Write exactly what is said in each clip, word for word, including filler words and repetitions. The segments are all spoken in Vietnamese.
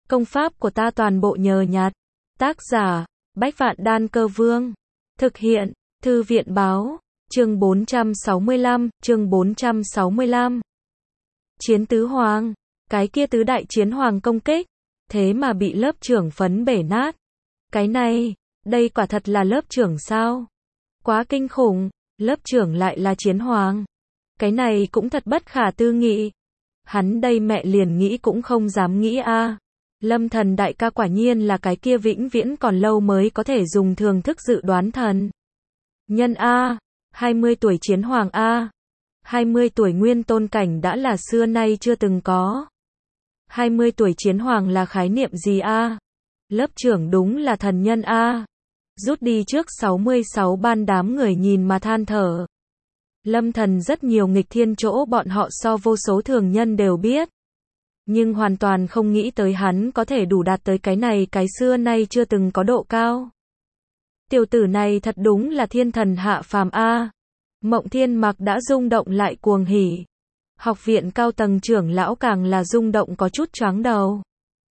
Công pháp của ta toàn bộ nhờ nhặt. Tác giả, Bách Vạn Đan Cơ Vương. Thực hiện, Thư viện báo, chương bốn trăm sáu mươi lăm, chương bốn trăm sáu mươi lăm. Chiến tứ hoàng, cái kia tứ đại chiến hoàng công kích, thế mà bị lớp trưởng phấn bể nát. Cái này, đây quả thật là lớp trưởng sao? Quá kinh khủng, lớp trưởng lại là chiến hoàng. Cái này cũng thật bất khả tư nghị. Hắn đây mẹ liền nghĩ cũng không dám nghĩ a. À. Lâm Thần đại ca quả nhiên là cái kia vĩnh viễn còn lâu mới có thể dùng thường thức dự đoán thần. Nhân a, hai mươi tuổi chiến hoàng a. hai mươi tuổi nguyên tôn cảnh đã là xưa nay chưa từng có. hai mươi tuổi chiến hoàng là khái niệm gì a? Lớp trưởng đúng là thần nhân a. Rút đi trước sáu mươi sáu ban đám người nhìn mà than thở. Lâm Thần rất nhiều nghịch thiên chỗ bọn họ so vô số thường nhân đều biết. Nhưng hoàn toàn không nghĩ tới hắn có thể đủ đạt tới cái này cái xưa nay chưa từng có độ cao. Tiểu tử này thật đúng là thiên thần hạ phàm a. Mộng Thiên Mặc đã rung động lại cuồng hỉ. Học viện cao tầng trưởng lão càng là rung động có chút choáng đầu.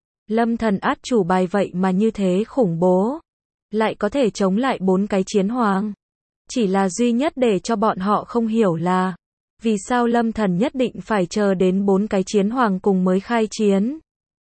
Lâm Thần át chủ bài vậy mà như thế khủng bố. Lại có thể chống lại bốn cái chiến hoàng. Chỉ là duy nhất để cho bọn họ không hiểu là vì sao Lâm Thần nhất định phải chờ đến bốn cái chiến hoàng cùng mới khai chiến.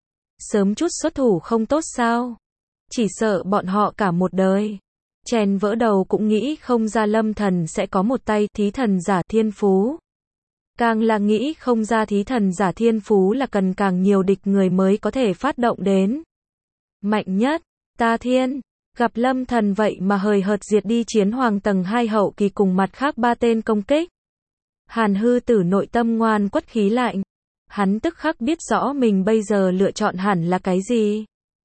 Sớm chút xuất thủ không tốt sao? Chỉ sợ bọn họ cả một đời chèn vỡ đầu cũng nghĩ không ra Lâm Thần sẽ có một tay thí thần giả thiên phú. Càng là nghĩ không ra thí thần giả thiên phú là cần càng nhiều địch người mới có thể phát động đến. Mạnh nhất, ta thiên, gặp Lâm Thần vậy mà hời hợt diệt đi chiến hoàng tầng hai hậu kỳ cùng mặt khác ba tên công kích. Hàn Hư Tử nội tâm ngoan quất khí lạnh. Hắn tức khắc biết rõ mình bây giờ lựa chọn hẳn là cái gì.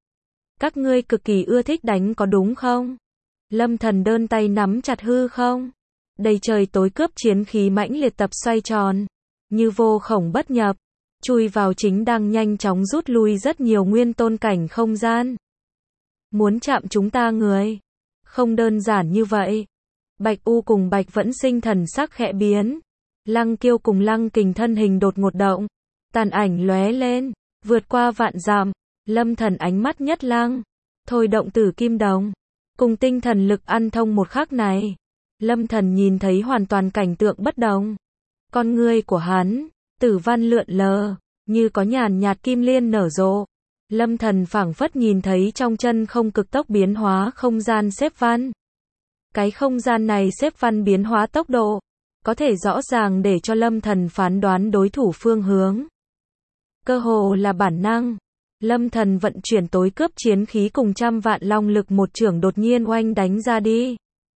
Các ngươi cực kỳ ưa thích đánh có đúng không? Lâm Thần đơn tay nắm chặt hư không? Đầy trời tối cướp chiến khí mãnh liệt tập xoay tròn. Như vô khổng bất nhập. Chui vào chính đang nhanh chóng rút lui rất nhiều nguyên tôn cảnh không gian. Muốn chạm chúng ta người. Không đơn giản như vậy. Bạch U cùng Bạch Vẫn Sinh thần sắc khẽ biến. Lăng Kiêu cùng Lăng Kình thân hình đột ngột động. Tàn ảnh lóe lên. Vượt qua vạn dặm. Lâm Thần ánh mắt nhất lăng. Thôi động tử kim đồng. Cùng tinh thần lực ăn thông một khắc này. Lâm Thần nhìn thấy hoàn toàn cảnh tượng bất đồng. Con ngươi của hắn, tử văn lượn lờ, như có nhàn nhạt kim liên nở rộ. Lâm Thần phảng phất nhìn thấy trong chân không cực tốc biến hóa không gian xếp văn. Cái không gian này xếp văn biến hóa tốc độ, có thể rõ ràng để cho Lâm Thần phán đoán đối thủ phương hướng. Cơ hồ là bản năng. Lâm Thần vận chuyển tối cướp chiến khí cùng trăm vạn long lực một chưởng đột nhiên oanh đánh ra đi.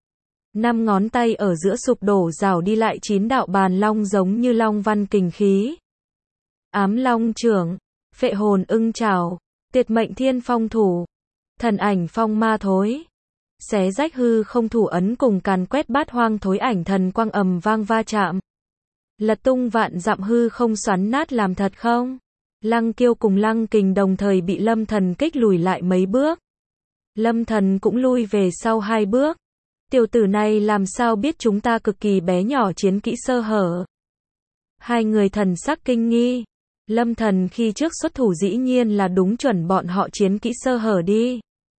Năm ngón tay ở giữa sụp đổ rào đi lại chín đạo bàn long giống như long văn kình khí. Ám long chưởng, phệ hồn ưng trảo, tiệt mệnh thiên phong thủ, thần ảnh phong ma thối. Xé rách hư không thủ ấn cùng càn quét bát hoang thối ảnh thần quang ầm vang va chạm. Lật tung vạn dặm hư không xoắn nát làm thật không? Lăng Kiêu cùng Lăng Kình đồng thời bị Lâm Thần kích lùi lại mấy bước. Lâm Thần cũng lui về sau hai bước. Tiểu tử này làm sao biết chúng ta cực kỳ bé nhỏ chiến kỹ sơ hở? Hai người thần sắc kinh nghi. Lâm Thần khi trước xuất thủ dĩ nhiên là đúng chuẩn bọn họ chiến kỹ sơ hở đi.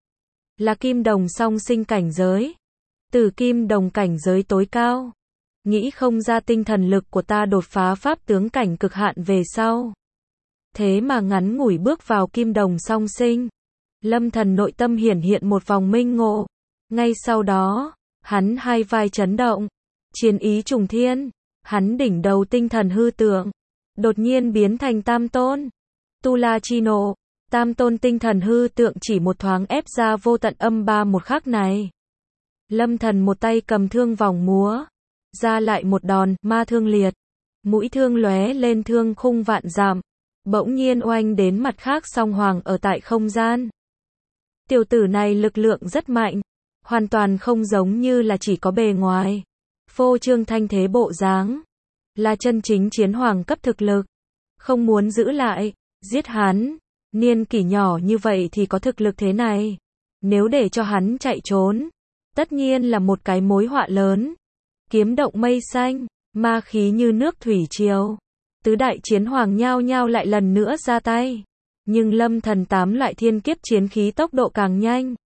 Là kim đồng song sinh cảnh giới. Từ kim đồng cảnh giới tối cao. Nghĩ không ra tinh thần lực của ta đột phá pháp tướng cảnh cực hạn về sau. Thế mà ngắn ngủi bước vào kim đồng song sinh. Lâm Thần nội tâm hiển hiện một vòng minh ngộ. Ngay sau đó, hắn hai vai chấn động. Chiến ý trùng thiên. Hắn đỉnh đầu tinh thần hư tượng. Đột nhiên biến thành tam tôn. Tu La Chi Nộ. Tam tôn tinh thần hư tượng chỉ một thoáng ép ra vô tận âm ba một khắc này. Lâm Thần một tay cầm thương vòng múa. Ra lại một đòn, ma thương liệt. Mũi thương lóe lên thương khung vạn dặm. Bỗng nhiên oanh đến mặt khác song hoàng ở tại không gian. Tiểu tử này lực lượng rất mạnh. Hoàn toàn không giống như là chỉ có bề ngoài. Phô trương thanh thế bộ dáng. Là chân chính chiến hoàng cấp thực lực. Không muốn giữ lại, giết hắn. Niên kỷ nhỏ như vậy thì có thực lực thế này. Nếu để cho hắn chạy trốn, tất nhiên là một cái mối họa lớn. Kiếm động mây xanh, ma khí như nước thủy triều. Tứ đại chiến hoàng nhao nhao lại lần nữa ra tay. Nhưng Lâm Thần tám loại thiên kiếp chiến khí tốc độ càng nhanh.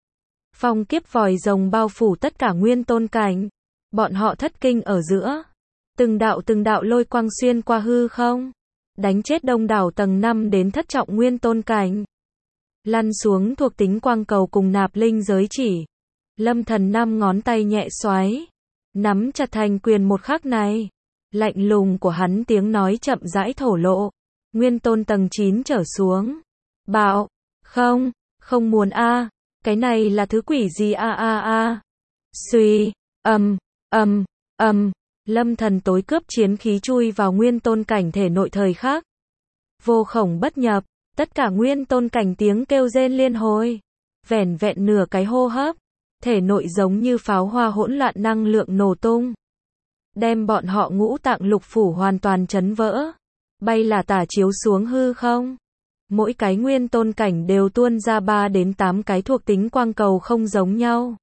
Phong kiếp vòi rồng bao phủ tất cả nguyên tôn cảnh. Bọn họ thất kinh ở giữa. Từng đạo từng đạo lôi quang xuyên qua hư không. Đánh chết đông đảo tầng năm đến thất trọng nguyên tôn cảnh. Lăn xuống thuộc tính quang cầu cùng nạp linh giới chỉ. Lâm Thần năm ngón tay nhẹ xoáy. Nắm chặt thành quyền một khắc này. Lạnh lùng của hắn tiếng nói chậm rãi thổ lộ. Nguyên tôn tầng chín trở xuống. Bảo. Không. Không muốn a. Cái này là thứ quỷ gì a a a. Suy. Âm. Âm. Âm. Lâm Thần tối cướp chiến khí chui vào nguyên tôn cảnh thể nội thời khắc. Vô khổng bất nhập. Tất cả nguyên tôn cảnh tiếng kêu rên liên hồi. Vẻn vẹn nửa cái hô hấp. Thể nội giống như pháo hoa hỗn loạn năng lượng nổ tung. Đem bọn họ ngũ tạng lục phủ hoàn toàn chấn vỡ. Bay là tả chiếu xuống hư không. Mỗi cái nguyên tôn cảnh đều tuôn ra ba đến tám cái thuộc tính quang cầu không giống nhau.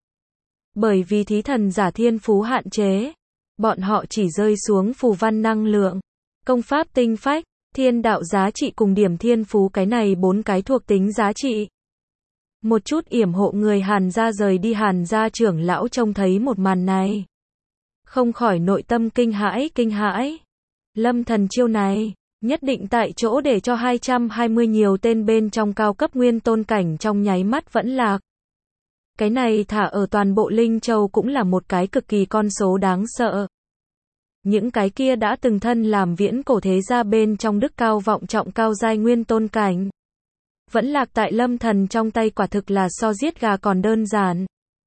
Bởi vì thí thần giả thiên phú hạn chế. Bọn họ chỉ rơi xuống phù văn năng lượng. Công pháp tinh phách, thiên đạo giá trị cùng điểm thiên phú cái này bốn cái thuộc tính giá trị. Một chút yểm hộ người Hàn gia rời đi Hàn gia trưởng lão trông thấy một màn này. Không khỏi nội tâm kinh hãi kinh hãi. Lâm Thần chiêu này, nhất định tại chỗ để cho hai trăm hai mươi nhiều tên bên trong cao cấp nguyên tôn cảnh trong nháy mắt vẫn lạc. Cái này thả ở toàn bộ Linh Châu cũng là một cái cực kỳ con số đáng sợ. Những cái kia đã từng thân làm viễn cổ thế gia bên trong đức cao vọng trọng cao giai nguyên tôn cảnh. Vẫn lạc tại Lâm Thần trong tay quả thực là so giết gà còn đơn giản.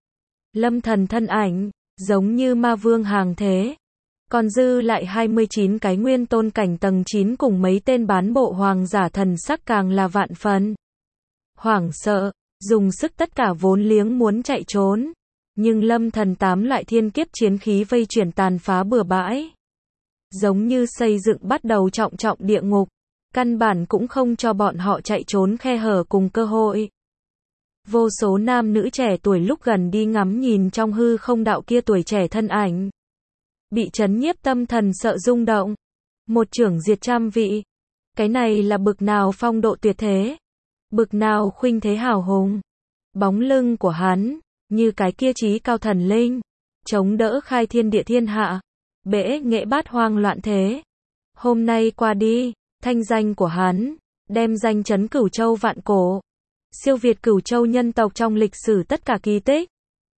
Lâm Thần thân ảnh, giống như ma vương hàng thế. Còn dư lại hai mươi chín cái nguyên tôn cảnh tầng chín cùng mấy tên bán bộ hoàng giả thần sắc càng là vạn phần. Hoảng sợ, dùng sức tất cả vốn liếng muốn chạy trốn. Nhưng Lâm Thần tám loại thiên kiếp chiến khí vây chuyển tàn phá bừa bãi. Giống như xây dựng bắt đầu trọng trọng địa ngục. Căn bản cũng không cho bọn họ chạy trốn khe hở cùng cơ hội. Vô số nam nữ trẻ tuổi lúc gần đi ngắm nhìn trong hư không đạo kia tuổi trẻ thân ảnh. Bị chấn nhiếp tâm thần sợ rung động. Một trưởng diệt trăm vị. Cái này là bực nào phong độ tuyệt thế. Bực nào khuynh thế hào hùng. Bóng lưng của hắn, như cái kia trí cao thần linh. Chống đỡ khai thiên địa thiên hạ. Bể nghệ bát hoang loạn thế. Hôm nay qua đi. Thanh danh của hắn, đem danh chấn Cửu Châu vạn cổ. Siêu việt Cửu Châu nhân tộc trong lịch sử tất cả kỳ tích.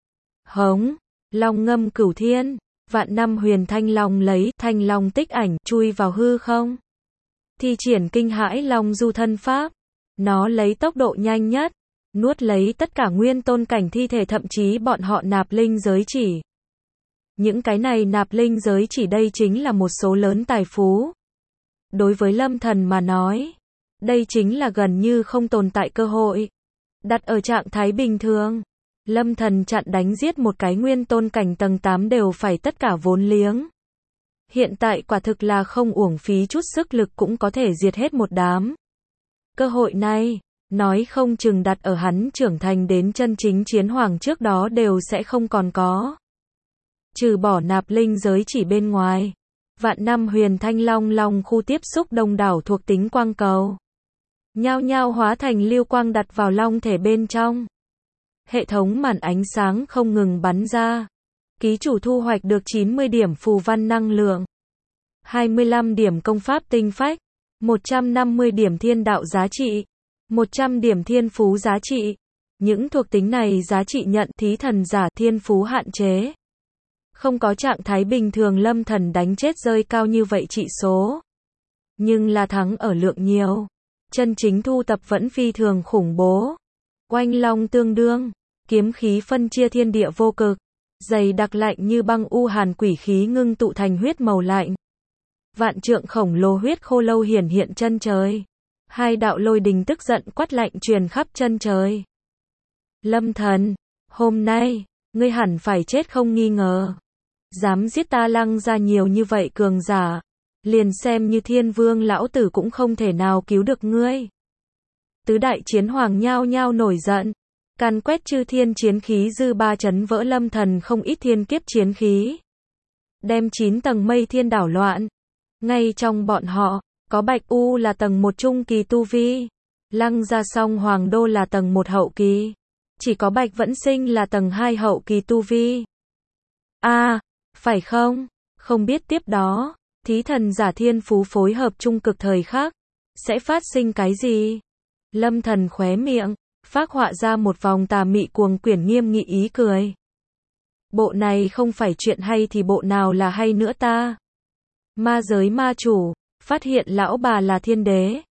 Hống, long ngâm cửu thiên, vạn năm huyền thanh long lấy thanh long tích ảnh chui vào hư không. Thi triển kinh hãi long du thân pháp. Nó lấy tốc độ nhanh nhất, nuốt lấy tất cả nguyên tôn cảnh thi thể thậm chí bọn họ nạp linh giới chỉ. Những cái này nạp linh giới chỉ đây chính là một số lớn tài phú. Đối với Lâm Thần mà nói, đây chính là gần như không tồn tại cơ hội. Đặt ở trạng thái bình thường, Lâm Thần chặn đánh giết một cái nguyên tôn cảnh tầng tám đều phải tất cả vốn liếng. Hiện tại quả thực là không uổng phí chút sức lực cũng có thể diệt hết một đám. Cơ hội này, nói không chừng đặt ở hắn trưởng thành đến chân chính chiến hoàng trước đó đều sẽ không còn có. Trừ bỏ nạp linh giới chỉ bên ngoài. Vạn năm huyền thanh long long khu tiếp xúc đông đảo thuộc tính quang cầu. Nhao nhao hóa thành lưu quang đặt vào long thể bên trong. Hệ thống màn ánh sáng không ngừng bắn ra. Ký chủ thu hoạch được chín mươi điểm phù văn năng lượng. hai mươi lăm điểm công pháp tinh phách. một trăm năm mươi điểm thiên đạo giá trị. một trăm điểm thiên phú giá trị. Những thuộc tính này giá trị nhận thí thần giả thiên phú hạn chế. Không có trạng thái bình thường Lâm Thần đánh chết rơi cao như vậy trị số. Nhưng là thắng ở lượng nhiều. Chân chính thu tập vẫn phi thường khủng bố. Oanh long tương đương. Kiếm khí phân chia thiên địa vô cực. Dày đặc lạnh như băng u hàn quỷ khí ngưng tụ thành huyết màu lạnh. Vạn trượng khổng lồ huyết khô lâu hiển hiện chân trời. Hai đạo lôi đình tức giận quát lạnh truyền khắp chân trời. Lâm Thần, hôm nay, ngươi hẳn phải chết không nghi ngờ. Dám giết ta Lăng ra nhiều như vậy cường giả, liền xem như thiên vương lão tử cũng không thể nào cứu được ngươi. Tứ đại chiến hoàng nhao nhao nổi giận, càn quét chư thiên chiến khí dư ba chấn vỡ Lâm Thần không ít thiên kiếp chiến khí. Đem chín tầng mây thiên đảo loạn. Ngay trong bọn họ, có Bạch U là tầng một trung kỳ tu vi. Lăng Gia Song Hoàng Đô là tầng một hậu kỳ. Chỉ có Bạch Vẫn Sinh là tầng hai hậu kỳ tu vi. A, à, phải không? Không biết tiếp đó, thí thần giả thiên phú phối hợp trung cực thời khắc, sẽ phát sinh cái gì? Lâm Thần khóe miệng, phác họa ra một vòng tà mị cuồng quyển nghiêm nghị ý cười. Bộ này không phải chuyện hay thì bộ nào là hay nữa ta? Ma giới ma chủ, phát hiện lão bà là thiên đế.